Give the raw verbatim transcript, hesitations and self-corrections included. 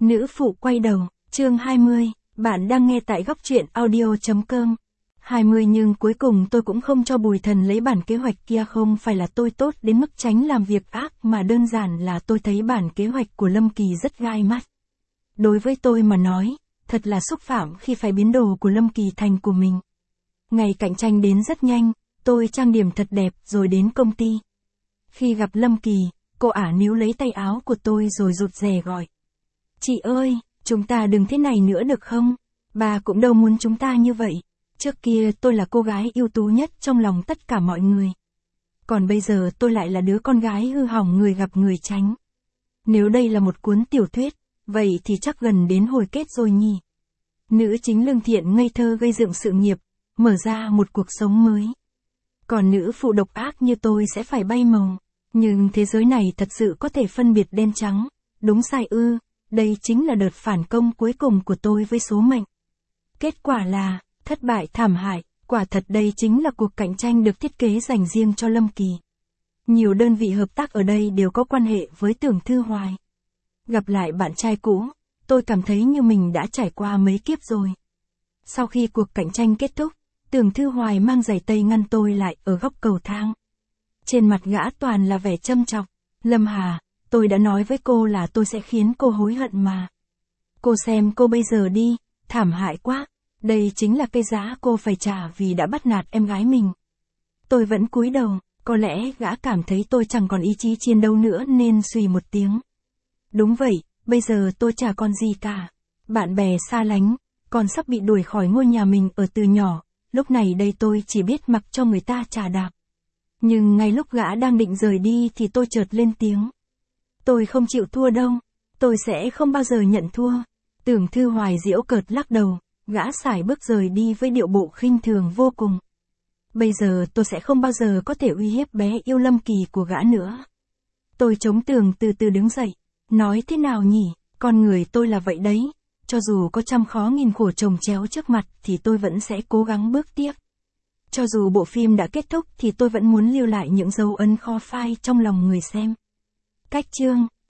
Nữ phụ quay đầu, chương hai mươi, bạn đang nghe tại góc truyện audio.com. hai mươi nhưng cuối cùng tôi cũng không cho Bùi Thần lấy bản kế hoạch kia, không phải là tôi tốt đến mức tránh làm việc ác mà đơn giản là tôi thấy bản kế hoạch của Lâm Kỳ rất gai mắt. Đối với tôi mà nói, thật là xúc phạm khi phải biến đồ của Lâm Kỳ thành của mình. Ngày cạnh tranh đến rất nhanh, tôi trang điểm thật đẹp rồi đến công ty. Khi gặp Lâm Kỳ, cô ả níu lấy tay áo của tôi rồi rụt rè gọi. Chị ơi, chúng ta đừng thế này nữa được không? Bà cũng đâu muốn chúng ta như vậy. Trước kia tôi là cô gái ưu tú nhất trong lòng tất cả mọi người. Còn bây giờ tôi lại là đứa con gái hư hỏng người gặp người tránh. Nếu đây là một cuốn tiểu thuyết, vậy thì chắc gần đến hồi kết rồi nhỉ. Nữ chính lương thiện ngây thơ gây dựng sự nghiệp, mở ra một cuộc sống mới. Còn nữ phụ độc ác như tôi sẽ phải bay màu. Nhưng thế giới này thật sự có thể phân biệt đen trắng, đúng sai ư, đây chính là đợt phản công cuối cùng của tôi với số mệnh. Kết quả là, thất bại thảm hại, quả thật đây chính là cuộc cạnh tranh được thiết kế dành riêng cho Lâm Kỳ. Nhiều đơn vị hợp tác ở đây đều có quan hệ với Tưởng Thư Hoài. Gặp lại bạn trai cũ, tôi cảm thấy như mình đã trải qua mấy kiếp rồi. Sau khi cuộc cạnh tranh kết thúc, Tưởng Thư Hoài mang giày tây ngăn tôi lại ở góc cầu thang. Trên mặt gã toàn là vẻ châm chọc. Lâm Hà, tôi đã nói với cô là tôi sẽ khiến cô hối hận mà. Cô xem cô bây giờ đi, thảm hại quá. Đây chính là cái giá cô phải trả vì đã bắt nạt em gái mình. Tôi vẫn cúi đầu, có lẽ gã cảm thấy tôi chẳng còn ý chí chiến đấu nữa nên xùy một tiếng. Đúng vậy, bây giờ tôi chả còn gì cả. Bạn bè xa lánh, còn sắp bị đuổi khỏi ngôi nhà mình ở từ nhỏ, lúc này đây tôi chỉ biết mặc cho người ta chà đạp. Nhưng ngay lúc gã đang định rời đi thì tôi chợt lên tiếng. Tôi không chịu thua đâu, tôi sẽ không bao giờ nhận thua. Tưởng Thư Hoài giễu cợt lắc đầu, gã sải bước rời đi với điệu bộ khinh thường vô cùng. Bây giờ tôi sẽ không bao giờ có thể uy hiếp bé yêu Lâm Kỳ của gã nữa. Tôi chống tường từ từ đứng dậy, nói thế nào nhỉ, con người tôi là vậy đấy, cho dù có trăm khó nghìn khổ chồng chéo trước mặt thì tôi vẫn sẽ cố gắng bước tiếp. Cho dù bộ phim đã kết thúc thì tôi vẫn muốn lưu lại những dấu ấn khó phai trong lòng người xem. Cách chương